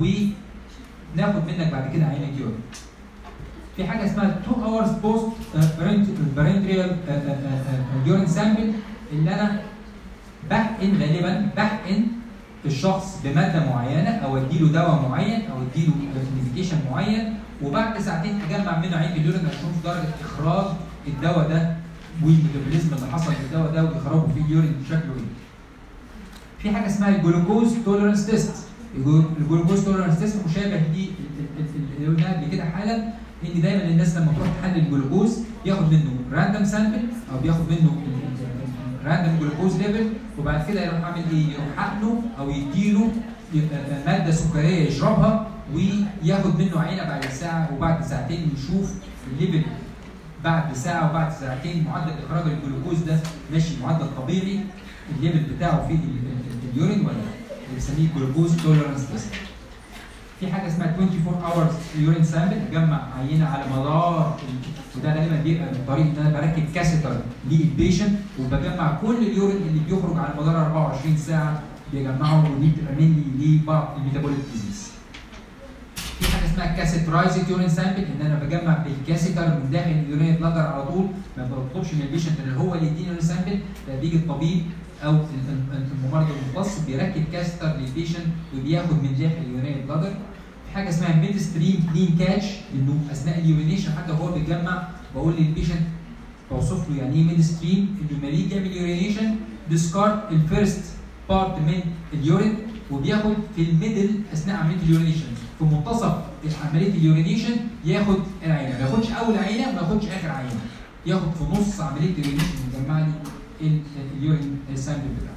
وناخد منك بعد كده عينه يورين. في حاجه اسمها اتنين hours post parenteral urine sample، اللي انا بحقن غالبا بحقن الشخص بماده معينه او اديله دواء معين او اديله ميديكيشن معين، وبعد ساعتين اجمع منه عينه اليورين اشوف درجه اخراج الدواء ده والميتابوليزم اللي حصل في الدواء ده واخراجه في اليورين شكله ايه. في حاجه اسمها الجلوكوز توليرانس تيست. الجلوكوز توليرانس تيست مشابه ليه اللي قلناها قبل كده حالا، ان دايما الناس لما تروح تحلل الجلوكوز ياخد منه راندوم سامبل او بياخد منه راندوم جلوكوز ليفل، وبعد كده يروح عامل ايه؟ يروح حقنه او يديله ماده سكريه يشربها وياخد منه عينه بعد ساعه وبعد ساعتين يشوف الليفل بعد ساعه وبعد ساعتين معدل اخراج الجلوكوز ده ماشي معدل طبيعي الليفل بتاعه في اليورين ولا لا؟ بنسميه جلوكوز توليرانس تيست. في حاجه اسمها أربعة وعشرين اورز يورين سامبل، اجمع عينه على مدار، وده غالبا بيبقى من طريق ان انا بركب كاسيتر للبيشنت وبجمع كل اليورين اللي بيخرج على مدار أربعة وعشرين ساعه بيجمعهم، ودي بتبقى مني لبعض الميتابوليك ديزيز. في حاجه اسمها كاسيترايزد يورين سامبل، ان انا بجمع بالكاسيتر من داخل اليورين بلادر على طول، ما بطلبش من البيشنت اللي هو اللي يديني يورين سامبل، ده بيجي الطبيب او الممرض المختص بيركب كاستر للبيشنت وبياخد من داخل اليورين بلادر. في حاجه اسمها ميد ستريم كلين كاتش، انه اثناء اليورينيشن حتى وهو بيتجمع بقول للبيشنت بوصف له يعني ايه ميد ستريم، انه لما يجي يعمل يورينيشن ديسكارد الفيرست بارت من اليورين وبياخد في الميدل اثناء عمليه اليورينيشن، في منتصف عمليه اليورينيشن ياخد العينه، ما ياخدش اول عينه ما ياخدش اخر عينه، ياخد في نص عمليه اليورينيشن يجمع لي اليورين سامبل بتاعه.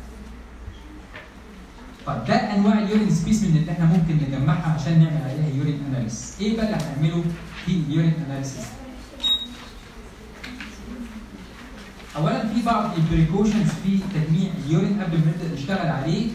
طيب ده انواع اليورين سبيسمن اللي احنا ممكن نجمعها عشان نعمل عليها يورين اناليسيس. ايه بقى اللي هنعمله في اليورين اناليسيس؟ اولا في بعض البريكوشنز في تجميع اليورين قبل ما نبدا نشتغل عليه.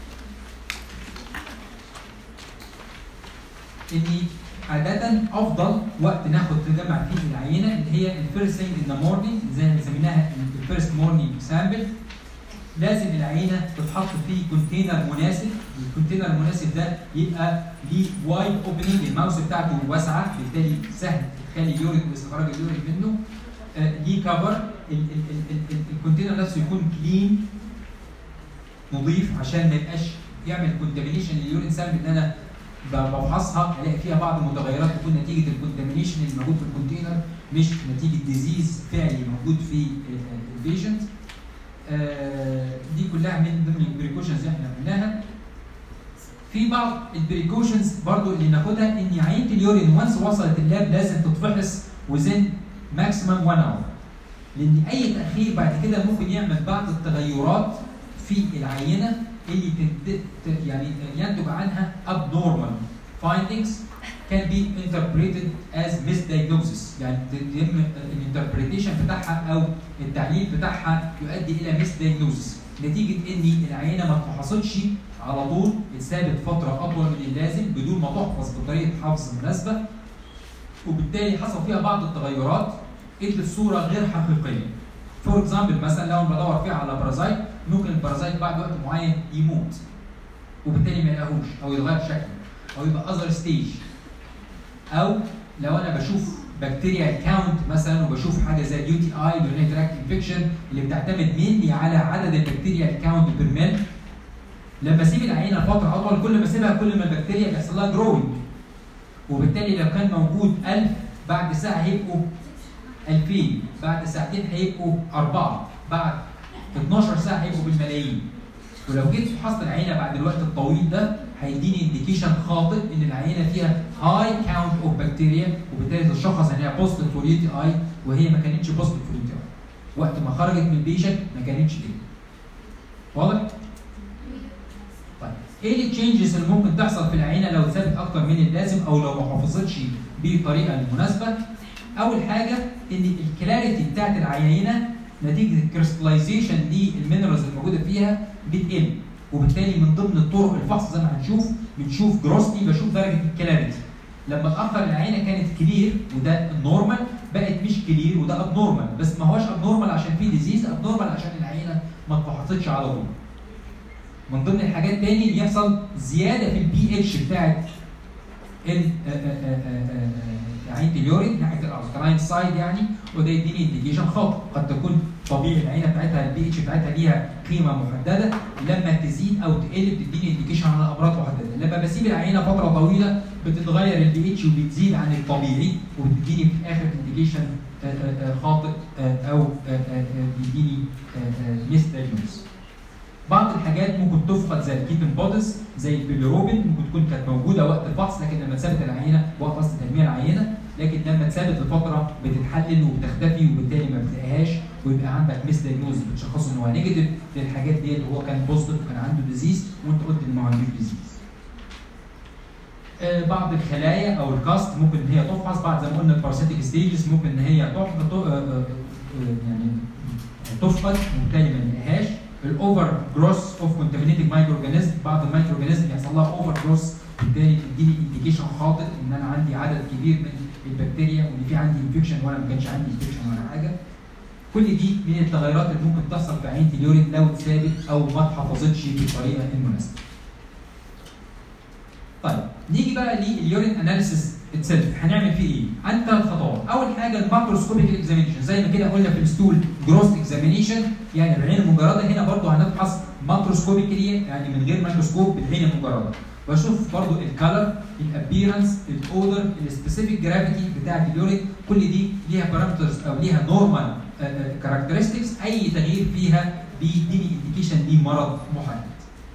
اني عادة افضل وقت ناخد نجمع فيه العينه اللي هي الفيرست ثينج ان ذا مورنينج، زي ما بنسميها الفيرست مورنينج سامبل. لازم العينه تتحط في كونتينر مناسب، الكونتينر المناسب ده يبقى ليه وايد اوبننج، الماوس بتاعته واسعه بالتالي سهل تخلي اليورين واستخراج اليورين منه. آه ليه كفر، الكونتينر نفسه يكون كلين نظيف عشان ما يبقاش يعمل كونتامينيشن لليورين سامبل ان انا بفحصها الاقي فيها بعض المتغيرات تكون نتيجه الكونتامينيشن اللي موجود في الكونتينر مش نتيجه ديزيز فعلي موجود في البيشنت. آه دي كلها من ضمن البريكوشنز اللي احنا عملناها. في بعض البريكوشنز برضو اللي ناخدها ان عينه اليورين وانس وصلت اللاب لازم تتفحص وزن ماكسيمم واحد اور، لان اي تاخير بعد كده ممكن يعمل بعض التغيرات في العينه اللي يعني ينتج عنها abnormal findings can be interpreted as misdiagnosis، يعني يتم الانتربريتيشن بتاعها او التعليل بتاعها يؤدي الى misdiagnosis نتيجه ان العينه ما اتفحصتش على طول، اتسابت فتره اطول من اللازم بدون ما تحفظ بطريقه حفظ مناسبه، وبالتالي حصل فيها بعض التغيرات ادت صوره غير حقيقيه. فور اكزامبل مثلا لو انا بدور فيها على بارازايت، ممكن البارازايت بعد وقت معين يموت وبالتالي ما يلاقوش او يتغير شكله او يبقى اذر ستيج، او لو انا بشوف بكتيريا كاونت مثلا وبشوف حاجه زي اليو تي اي يورينري تراكت انفكشن اللي بتعتمد مني على عدد البكتيريا كاونت بير ميل، لما اسيب العينه فتره اطول كل ما اسيبها كل ما البكتيريا بيحصل لها جروينج، وبالتالي لو كان موجود ألف بعد ساعه هيبقوا ألفين، بعد ساعتين هيبقوا أربعة، بعد اتناشر ساعه هيبقوا بالملايين. ولو جيت فحصت العينه بعد الوقت الطويل ده هيديني انديكيشن خاطئ ان العينه فيها هاي كاونت اوف بكتيريا، وبالتالي تشخص ان هي بوزيتيف فور يو تي اي وهي ما كانتش بوزيتيف فور يو تي اي. وقت ما خرجت من البيشنت ما كانتش كده. واضح؟ طيب ايه التشينجز اللي ممكن تحصل في العينه لو اتثبت اكتر من اللازم او لو ما حافظتش بالطريقه المناسبه؟ اول حاجه ان الكلاريتي بتاعت العينه نتيجه الكريستلايزيشن للمينرالز الموجوده فيها بتقل، وبالتالي من ضمن الطرق الفحص زي ما هنشوف بنشوف جروسلي بشوف درجه الكلاريتي. لما اتاخر العينه كانت كلير وده النورمال، بقت مش كلير وده ابنورمال، بس ما هوش ابنورمال عشان في ديزيز، ابنورمال عشان العينه ما اتفحصتش على طول. من ضمن الحاجات تاني ان يحصل زياده في البي اتش بتاعت عينه اليورين ناحيه الالكلاين سايد يعني، وده يديني انديكيشن خاطئ. قد تكون طبيعي العينه بتاعتها البي اتش بتاعتها ليها قيمه محدده، لما تزيد او تقل بتديني انديكيشن على امراض محدده. لما بسيب العينه فتره طويله بتتغير البي اتش وبتزيد عن الطبيعي وبتديني في الاخر انديكيشن خاطئ او بيديني ميسدايجنوز. بعض الحاجات ممكن تفقد زي الكيتون بوديز زي البيليروبين، ممكن تكون كانت موجوده وقت الفحص لكن لما اتثبت العينه وقت فحص تجميع العينه، لكن لما اتثبت لفتره بتتحلل وبتختفي وبالتالي ما بتلاقيهاش ويبقى عندك ميس دايجنوز بتشخصه ان هو نيجاتيف للحاجات ديت وهو كان بوزيتيف وكان عنده ديزيز وانت قلت ان ما عندوش ديزيز. آه بعض الخلايا او الكاست ممكن ان هي تفحص، بعد زي ما قلنا الباراسيتيك ستيجز ممكن ان هي تحفظ آه آه يعني تفقد وبالتالي ما نلاقيهاش. الاوفر جروس اوف كونتامينيتد مايكرو اورجانيزم، بعض المايكرو اورجانيزم يحصل لها اوفر جروس بالتالي تديني انديكيشن خاطئ ان انا عندي عدد كبير من البكتيريا وان في عندي انفكشن وانا ما كانش عندي انفكشن ولا حاجه. كل دي من التغيرات اللي ممكن تحصل في عينه اليورين لو اتثابت او ما اتحفظتش بالطريقه المناسبه. طيب نيجي بقى لليورين اناليسيس اتسلف، هنعمل فيه ايه؟ عندي ثلاث خطوات. اول حاجه الماكروسكوبيك اكزامينشن زي ما كده قلنا في الستول جروس اكزامينشن يعني بالعين المجرده، هنا برضو هنفحص ماكروسكوبيكلي يعني من غير ميكروسكوب بالعين المجرده. بشوف برضو الكالر، الابيرنس، الاودر، السبيسيفيك جرافيتي بتاعت اليورين، كل دي ليها بارامترز او ليها نورمال كاركترستكس، اي تغيير فيها بيديني انديكيشن لمرض محدد.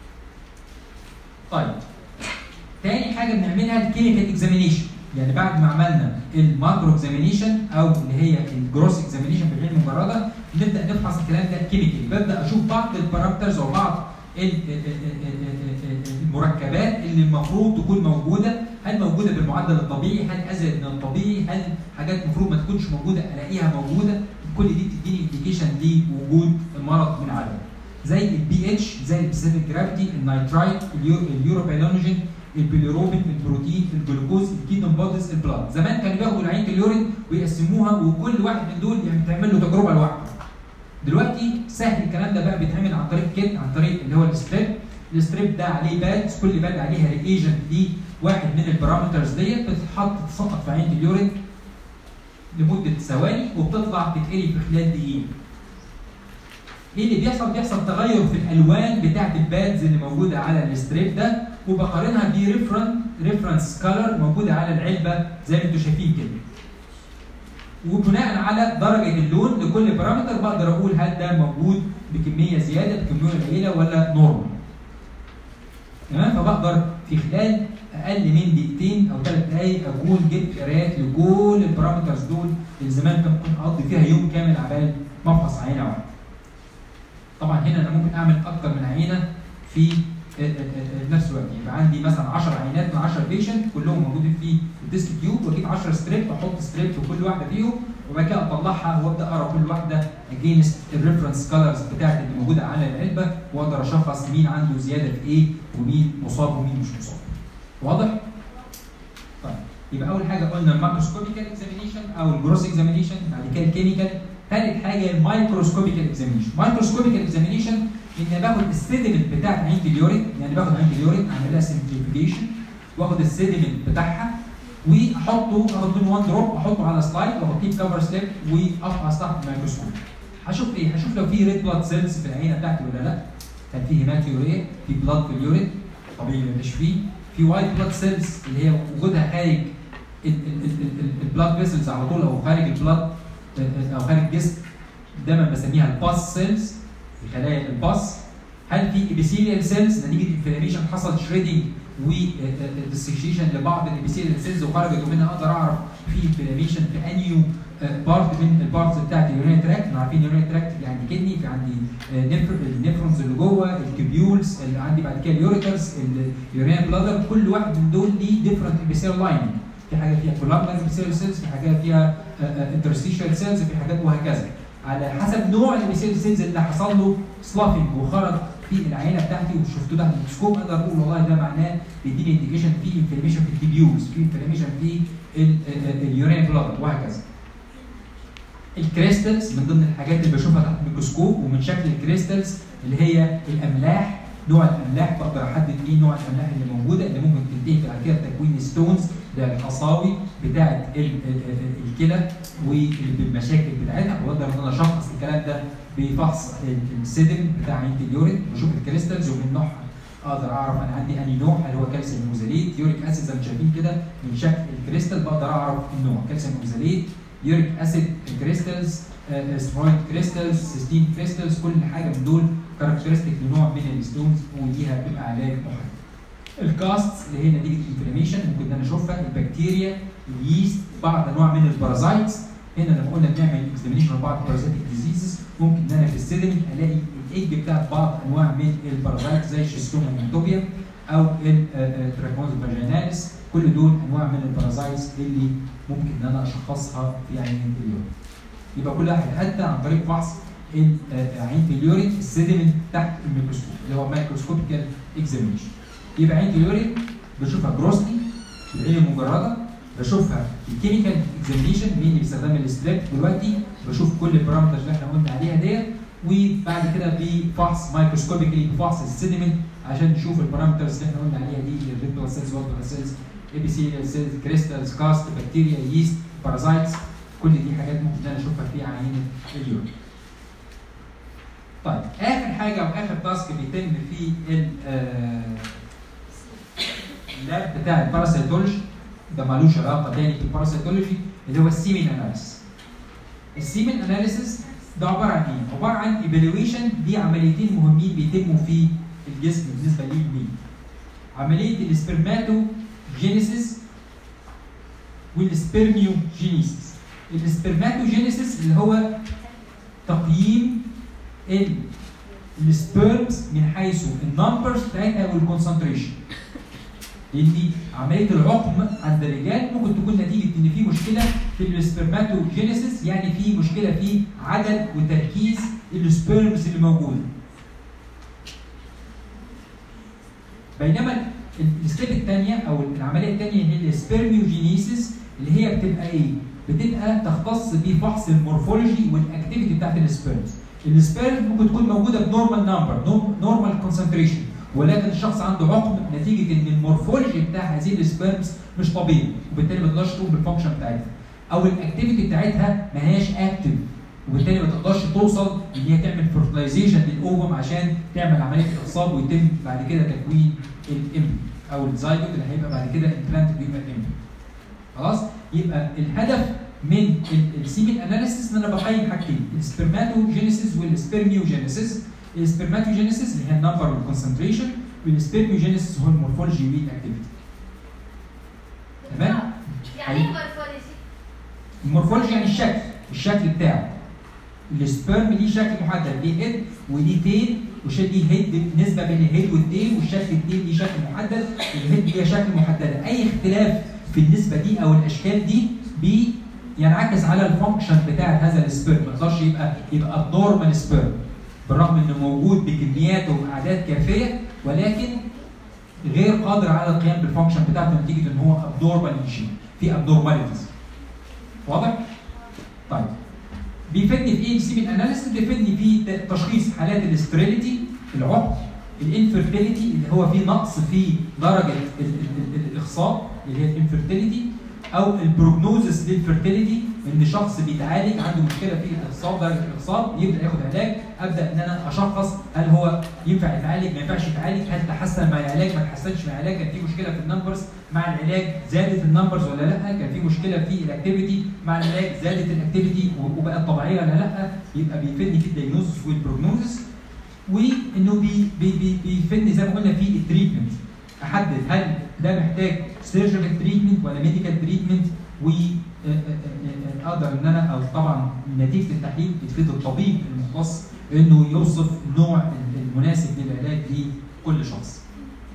طيب تاني حاجه بنعملها الكيميكال اكزامينيشن، يعني بعد ما عملنا الماكرو اكزامينيشن او اللي هي الجروس اكزامينيشن بالعين المجرده نبدا نفحص الكلام ده كيميكالي، ببدا اشوف بعض البارامترز او بعض المركبات اللي المفروض تكون موجوده، هل موجوده بالمعدل الطبيعي، هل ازيد من الطبيعي، هل حاجات المفروض ما تكونش موجوده الاقيها موجوده، كل دي بتديني انديكيشن لوجود المرض من عدمه. زي البي اتش، زي السبيسيفيك جرافيتي، النيترايت، اليوروبيلونجين، البيليروبين، البروتين، الجلوكوز، الكيتون بوديز، البلاد. زمان كانوا بياخدوا عينه اليورين ويقسموها وكل واحد من دول يعني تعمل له تجربه لوحده. دلوقتي سهل الكلام ده بقى بيتعمل عن طريق كيت، عن طريق اللي هو الستريب. الستريب ده عليه بادز، كل باد عليها رياجنت لواحد من البارامترز ديت بتتحط تسقط في عينه اليورين لمده ثواني وبتطلع تتقري في خلال دقيقه. ايه اللي بيحصل؟ بيحصل تغير في الالوان بتاعت البادز اللي موجوده على الستريب ده وبقارنها بريفرنس ريفرنس كلر موجوده على العلبه زي ما انتم شايفين كده. وبناء على درجه اللون لكل بارامتر بقدر اقول هل ده موجود بكميه زياده بكميه قليله ولا نورمال. تمام؟ فبقدر في خلال اقل من دقيقتين او ثلاث دقائق اكون جبت قرايات لكل البارامترز دول اللي زمان كان ممكن اقضي فيها يوم كامل عبال ما افحص عينه واحده. طبعا هنا انا ممكن اعمل اكتر من عينه في نفس الوقت، يبقى عندي مثلا عشر عينات من عشرة بيشنت كلهم موجودين في الديسك تيوب واجيب عشرة ستريب واحط ستريب في كل واحده فيهم وبعد كده اطلعها وابدا اقرا كل واحده اجينست الريفرنس كلرز بتاعتي اللي موجوده على العلبه واقدر اشخص مين عنده زياده في ايه ومين مصاب ومين مش مصاب. واضح؟ طيب يبقى اول حاجه قلنا الماكروسكوبيكال اكزامينيشن او الجروس اكزامينيشن، بعد كده الكيميكال. ثالث حاجه المايكروسكوبيكال اكزامينيشن. مايكروسكوبيكال اكزامينيشن ان باخد السيدمنت بتاعت عينه اليورين، يعني باخد عينه اليورين اعمل لها سنتريفيجيشن واخد السيدمنت بتاعها واحطه، اخد منه وان دروب احطه على سلايد واغطيه بكفر سليب وافحص تحت الميكروسكوب. هشوف ايه؟ هشوف لو في ريد بلاد سيلز في العينه بتاعتي ولا لا، هل في هيماتيوريا، في بلاد في اليورين، طبيعي ما يبقاش فيه، في وايت بلاد سيلز اللي هي وجودها خارج البلاد فيسلز على طول او خارج البلاد او خارج الجسم، دايما بسميها الباس سيلز، خلايا الباس. هل في ابيثيليال سيلز نتيجه انفلاميشن حصل شريدنج وديسكشيشن لبعض الابيثيليال سيلز وخرجت ومنها اقدر اعرف في انفلاميشن في انيو بارت من البارتس بتاعت اليورين تراكت. احنا عارفين اليورين تراكت اللي عندي كدني، في عندي النيفرونز اللي جوه، الكبيولز اللي عندي، بعد كده اليوريترز، اليورين بلادر، كل واحد من دول ليه ديفرنت ابيثيليال لايننج. في حاجه فيها كولابنر ابيثيليال سيلز، في حاجات فيها انترستيشال سيلز، في حاجات وهكذا. على حسب نوع الابيثيليال سيلز اللي حصل له سلافنج وخرج في العينه بتاعتي وشفته تحت الميكروسكوب اقدر اقول والله ده معناه بيديني انديكيشن في انفلاميشن في التيبيولز، في انفلاميشن في اليورين بلادر وهكذا. الكريستالز من ضمن الحاجات اللي بشوفها تحت الميكروسكوب، ومن شكل الكريستالز اللي هي الاملاح، نوع الاملاح بقدر احدد ايه نوع الاملاح اللي موجوده اللي ممكن تنتهي بعد كده بتكوين ستونز، ده الحصاوي بتاعه الكلى والمشاكل بتاعتها، واقدر ان انا اشخص الكلام ده بفحص السيدم بتاع عينه اليورين، بشوف الكريستالز ومن نوعها اقدر اعرف انا عندي انهي نوع، هل هو كالسيوم اوكزاليت، يوريك اسيد زي ما شايفين كده من شكل الكريستال بقدر اعرف النوع، كالسيوم اوكزاليت، يوريك اسيد كريستالز، سترويد كريستالز، سيستين كريستالز، كل حاجه من دول كاركترستيك لنوع من الستونز وليها بيبقى علاج محدد. الكاست اللي هي نتيجه انفلاميشن ممكن ان انا اشوفها، البكتيريا، اليست، بعض انواع من البارازايتس. هنا لما قلنا بنعمل اكزامينيشن لبعض البارازيتيك ديزيزز ممكن ان انا في السيدمنت الاقي الايج بتاعت بعض انواع من البارازايت زي الشيستوما مونتوبيا او التراكموز فاجيناليس كل دول انواع من البارازايتس اللي ممكن ان انا اشخصها في عين اليورين. يبقى كل واحد ادى عن طريق فحص عين اليورين السيدمنت تحت الميكروسكوب اللي هو مايكروسكوبيكال اكزامينشن. يبقى عين اليورين بشوفها جروسلي بالعين المجرده، بشوفها في كيميكال اكزامينشن مين اللي بيستخدم السبليت دلوقتي، بشوف كل البارامترز اللي احنا قلنا عليها ديت، وبعد كده بفحص مايكروسكوبيكلي بفحص السيدمنت عشان نشوف البارامترز اللي احنا قلنا عليها دي، الريد بلاد سيلز، وايت بلاد سيلز، ابيثيليال سيلز، كريستالز، كاست، بكتيريا، ييست، بارازايتس، كل دي حاجات ممكن انا اشوفها في عينه اليورين. طيب اخر حاجه واخر تاسك بيتم في اللاب بتاع الباراسيتولوجي، ده مالوش علاقه تاني بالباراسيتولوجي، اللي هو السيمين اناليسيس. السيمين اناليسيس ده عباره عن ايه؟ عباره عن ايفالويشن دي عمليتين مهمين بيتموا في الجسم بالنسبه للمين. عمليه السبرماتوجينيسيس والسبرميوجينيسيس. السبرماتوجينيسيس اللي هو تقييم السبيرمز من حيث النمبرز بتاعتها والكونسنتريشن. لان عمليه العقم عند الرجال ممكن تكون نتيجه ان في مشكله في السبرماتوجينيسيس، يعني في مشكله في عدد وتركيز السبيرمز اللي موجوده. بينما الستيب الثانيه او العمليه الثانيه هي السبرميوجينيسيس اللي هي بتبقى ايه؟ بتبقى تختص بفحص المورفولوجي والاكتيفيتي بتاعت السبيرمز. السبيرم ممكن تكون موجوده بنورمال نمبر، نورمال كونسنتريشن، ولكن الشخص عنده عقم نتيجه ان المورفولوجي بتاع هذه السبيرمز مش طبيعي، وبالتالي ما تقدرش تقوم بالفانكشن بتاعتها. او الاكتيفيتي بتاعتها ما هياش اكتف، وبالتالي ما تقدرش توصل ان هي تعمل فيرتلايزيشن للاوفم عشان تعمل عمليه اخصاب ويتم بعد كده تكوين الامبريو او الزايجوت اللي هيبقى بعد كده امبلانت بيبقى الامبريو. خلاص؟ يبقى الهدف من السيمين اناليسيس ان انا بقيم حاجتين، السبرماتوجينيسيس والسبرميوجينيسيس. السبرماتوجينيسيس اللي هي النمبر والكونسنتريشن، والسبرميوجينيسيس هو المورفولوجي والاكتيفيتي. تمام؟ يعني ايه مورفولوجي؟ المورفولوجي يعني الشكل، الشكل بتاعه. السبرم ليه شكل محدد، ليه هيد وليه تيل، وليه هيد نسبه بين الهيد والتيل، والشكل التيل ليه شكل محدد، والهيد ليه شكل محدده. اي اختلاف في النسبه دي او الاشكال دي بي ينعكس على الفانكشن بتاع هذا السبرم، ما يقدرش يبقى يبقى ابنورمال سبرم بالرغم انه موجود بكميات واعداد كافيه، ولكن غير قادر على القيام بالفانكشن بتاعته نتيجه ان هو ابنورمال شيء، في ابنورماليتيز. واضح؟ طيب بيفيدني في ايه السيمين اناليسيس؟ بيفيدني في تشخيص حالات الاستريليتي، العقم، الانفيرتيليتي اللي هو في نقص في درجه الاخصاب اللي هي الانفيرتيليتي، او البروجنوزس للفيرتيليتي، ان شخص بيتعالج عنده مشكله في الاخصاب، درجه الاخصاب، يبدا ياخد علاج، ابدا ان انا اشخص هل هو ينفع يتعالج ما ينفعش يتعالج، هل تحسن مع العلاج ما تحسنش مع العلاج، كان في مشكله في النمبرز مع العلاج زادت النمبرز ولا لا، كان في مشكله في الاكتيفيتي مع العلاج زادت الاكتيفيتي وبقت طبيعيه ولا لا، يبقى بيفيدني في الدايجنوزس والبروجنوزس. وانه بي بي بي بيفيدني زي ما قلنا في التريتمنت، احدد هل ده محتاج سيرجيكال تريتمنت ولا ميديكال تريتمنت، واقدر ان انا او طبعا نتيجه التحليل بتفيد الطبيب المختص انه يوصف النوع المناسب للعلاج لكل شخص.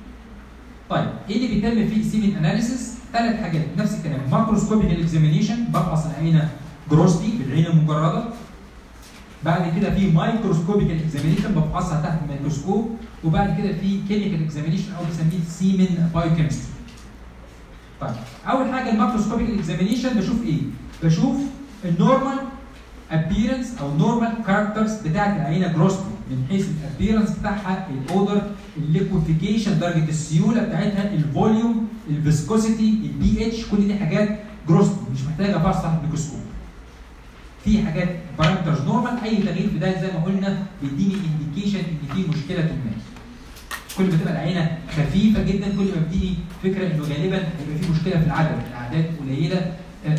طيب ايه اللي بيتم في السيمين اناليسيس؟ ثلاث حاجات نفس الكلام، ماكروسكوبيكال اكزامينيشن بفحص العينه جروسلي بالعين المجرده. بعد كده في مايكروسكوبيكال اكزامينيشن بفحصها تحت الميكروسكوب، وبعد كده في كيميكال اكزامينيشن او بنسميه سيمين بايوكيمستري. طيب اول حاجه الماكروسكوبيكال اكزامينيشن بشوف ايه؟ بشوف النورمال ابييرنس او النورمال كاركترز بتاعت العينه جروسلي من حيث الابييرنس بتاعها، الاودر، الليكوفيكيشن، درجه السيوله بتاعتها، الفوليوم، الفيسكوسيتي، البي اتش، كل دي حاجات جروسلي مش محتاجه فحص تحت الميكروسكوب. في حاجات بارامترز نورمال، اي تغيير في ده زي ما قلنا بيديني انديكيشن ان في مشكله ما. كل ما تبقى العينه خفيفه جدا كل ما بتديني فكره انه غالبا هيبقى في مشكله في العدد، الاعداد قليله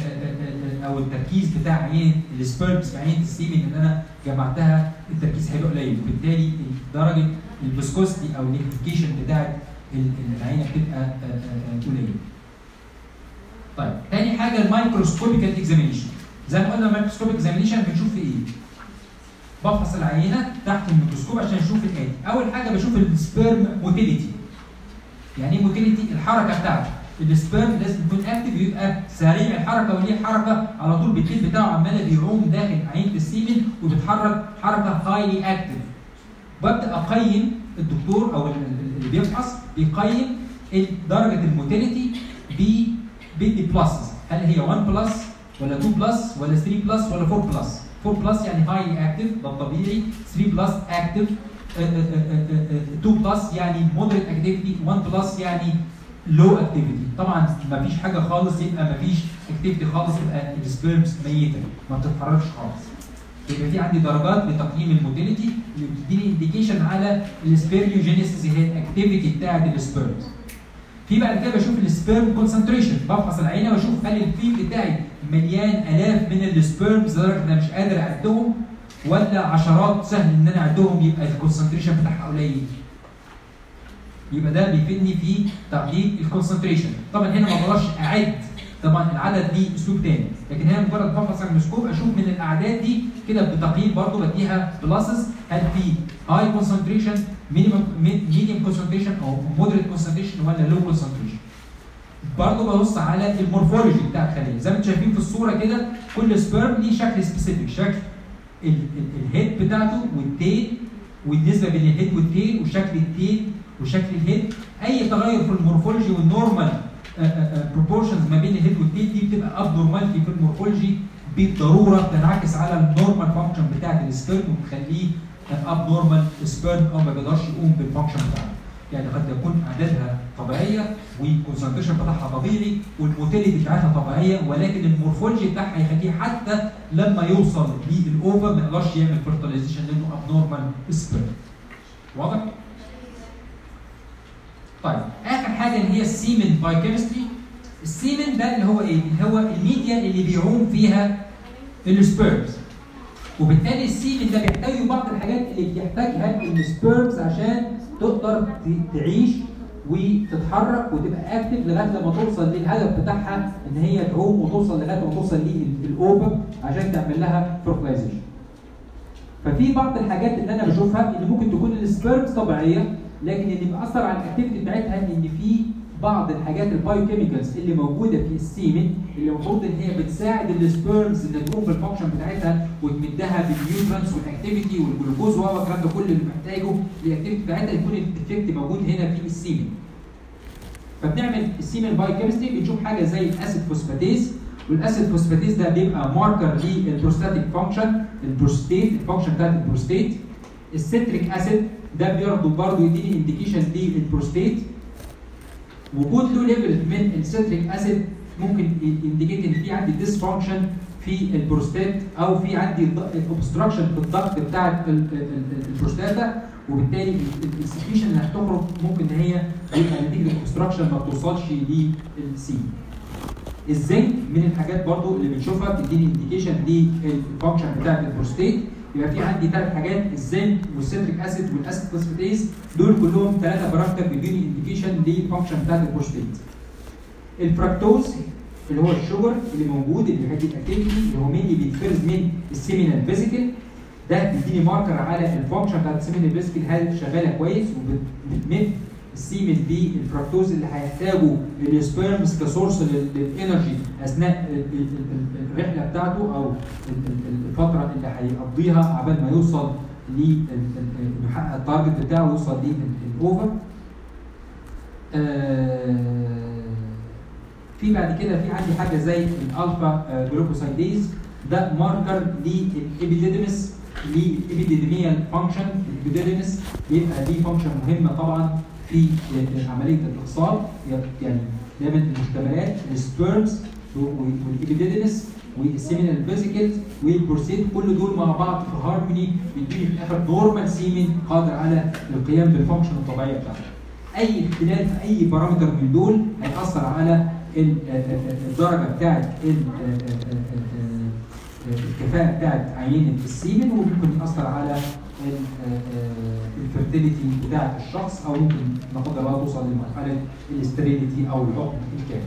او التركيز بتاع عين السبيرمز في عين السيمين اللي انا جمعتها التركيز هيبقى قليل، وبالتالي درجه الفيسكوستي او الليكوفيكيشن بتاعت العينه بتبقى قليله. طيب ثاني حاجه المايكروسكوبيكال اكزامينيشن. زي ما قلنا الميكروسكوبيك اكزامينيشن بنشوف في ايه؟ بفحص العينه تحت الميكروسكوب عشان اشوف الاتي. اول حاجه بشوف السبيرم موتيليتي. يعني ايه موتيليتي؟ الحركه بتاعته. السبيرم لازم يكون اكتف، يبقى سريع الحركه وليه حركه على طول، بالتيل بتاعه عمال بيعوم داخل عينه السيمن وبيتحرك حركه هايلي اكتف. ببدا اقيم الدكتور او اللي بيفحص بيقيم درجه الموتيليتي بدي بلس، هل هي واحد بلس ولا اتنين بلس ولا تلاتة بلس ولا اربعة بلس؟ اربعة بلس يعني هايلي اكتف ده الطبيعي، تلاتة بلس اكتف، اتنين بلس يعني مودريت اكتيفيتي، واحد بلس يعني لو اكتيفيتي. طبعا ما فيش حاجه خالص يبقى ما فيش اكتيفيتي خالص، يبقى السبيرمز ميته ما بتتحركش خالص. يبقى في عندي درجات لتقييم الموتيليتي اللي بتديني انديكيشن على السبيريوجينيسيس، هي الاكتيفيتي بتاعت السبيرمز. في بعد كده بشوف السبيرم كونسنتريشن، بفحص العينه واشوف هل الفيل بتاعي مليان الاف من السبيرمز لدرجه انا مش قادر اعدهم، ولا عشرات سهل ان انا اعدهم يبقى الكونسنتريشن بتاعها قليل. يبقى ده بيفيدني في تحديد الكونسنتريشن. طبعا هنا ما بقدرش اعد، طبعا العدد ليه اسلوب تاني، لكن هنا مجرد بفحص الميكروسكوب اشوف من الاعداد دي كده بتقييم برضه بديها بلاسز، هل في هاي كونسنتريشن، مينيمم ميديوم كونسنتريشن او مودريت كونسنتريشن ولا لو كونسنتريشن. برضه ببص على المورفولوجي بتاع الخليه، زي ما انتم شايفين في الصوره كده كل سبيرم ليه شكل سبيسيفيك، شكل الهيد بتاعته والتيل، والنسبه بين الهيد والتيل وشكل التيل وشكل الهيد. اي تغير في المورفولوجي والنورمال بروبورشنز ما بين الهيد والتيل دي بتبقى اب نورماليتي في المورفولوجي بالضروره، بتنعكس على النورمال فانكشن بتاعت السبيرم وبتخليه اب نورمال سبيرم او ما بيقدرش يقوم بالفانكشن بتاعته. يعني قد يكون اعدادها طبيعيه والكونسنتريشن بتاعها طبيعي والموتيليتي بتاعتها طبيعيه، ولكن المورفولوجي بتاعها يخليه حتى لما يوصل للاوفر ما يقدرش يعمل فيرتلايزيشن لانه اب نورمال سبيرم. واضح؟ طيب اخر حاجه اللي هي السيمن بايوكيمستري. السيمن ده اللي هو ايه؟ اللي هو الميديا اللي بيعوم فيها السبيرمز. وبالتالي السيمن ده بيحتوي بعض الحاجات اللي بيحتاجها السبيرمز عشان تقدر تعيش وتتحرك وتبقى اكتف لغايه لما توصل للهدف بتاعها ان هي تعوم وتوصل لغايه ما توصل للاوفر عشان تعمل لها فيرتلايزيشن. ففي بعض الحاجات اللي انا بشوفها اللي ممكن تكون السبيرمز طبيعيه، لكن اللي بيأثر على الاكتيفيتي بتاعتها ان في بعض الحاجات البايوكيميكالز اللي موجوده في السيمن اللي المفروض ان هي بتساعد السبيرمز ان تقوم بالفانكشن بتاعتها وتمدها بالنيوترانس والاكتيفيتي والجلوكوز والكلام ده كله اللي محتاجه الاكتيفيتي بتاعتها يكون الافكت موجود هنا في السيمن. فبنعمل السيمن بايوكيمستري، بنشوف حاجه زي الاسيد فوسفاتيز، والاسيد فوسفاتيز ده بيبقى ماركر للبروستاتيك فانكشن، البروستيت الفانكشن بتاعت البروستيت. السيتريك اسيد ده برضه برضه يديني انديكيشن للبروستيت. وجود له ليفل من السيتريك اسيد ممكن ينديكيت ان في عندي ديسفانكشن في البروستات او في عندي اوبستراكشن في الضغط بتاع البروستاتا، وبالتالي السكريشن اللي هتخرج ممكن ان هي يبقى نتيجه الاوبستراكشن ما بتوصلش للسي. الزنك من الحاجات برضو اللي بنشوفها بتديني انديكيشن للفانكشن بتاعت البروستيت. يبقى في عندي ثلاث حاجات، الزنك والسيتريك اسيد والاسيد فوسفاتيز، دول كلهم ثلاثه بارامتر بيديني انديكيشن للفانكشن بتاعت البروستيت. الفركتوز اللي هو الشوجر اللي موجود اللي بيهدي الاكتيفيتي اللي هو مين بيتفرز من السيمينال فيزيكل، ده بيديني ماركر على الفانكشن بتاعت السيمينال فيزيكل هل شغاله كويس وبتمد السيمن بالفركتوز اللي هيحتاجه السبيرمز كسورس للانرجي اثناء الرحله بتاعته او الفتره اللي هيقضيها عبال ما يوصل ل يحقق التارجت بتاعه ويوصل للاوفر. في بعد كده في عندي حاجه زي الالفا جلوكوسايديز، ده ماركر للابيديدمس للابيديدميال فانكشن. الابيديدمس بيبقى ليه فانكشن مهمه طبعا في عمليه الاخصاب، يعني دايما المشتملات السبيرمز والابيديدمس والسيمينال فيزيكلز والبروستيت كل دول مع بعض في هارموني بيديني في الاخر نورمال سيمن قادر على القيام بالفانكشن الطبيعيه بتاعته. اي اختلال في اي بارامتر من دول هيأثر على الدرجه بتاعت الكفاءه بتاعت عينه السيمن، وممكن يأثر على الفيرتيليتي بتاعت الشخص، او ممكن لا قدر الله توصل لمرحله الاستريليتي او الحكم الكامل.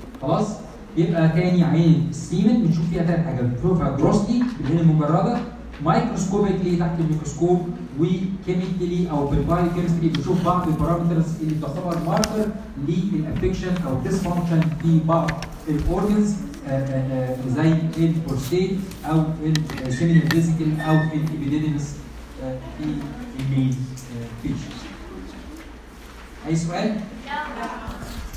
خلاص؟ يبقى تاني عين السيمن بنشوف فيها ثلاث حاجات، بنشوفها جروسلي بالعين المجرده، مايكروسكوبيكلي تحت الميكروسكوب وكيميكالي او بالبايو كيمستري بنشوف بعض البارامترز اللي تعتبر ماركر للافكشن او ديسفانكشن في بعض الاورجنز زي البروستيت او السيمينال فيزيكال او الابيديدمس في الميل بيشنت. اي سؤال؟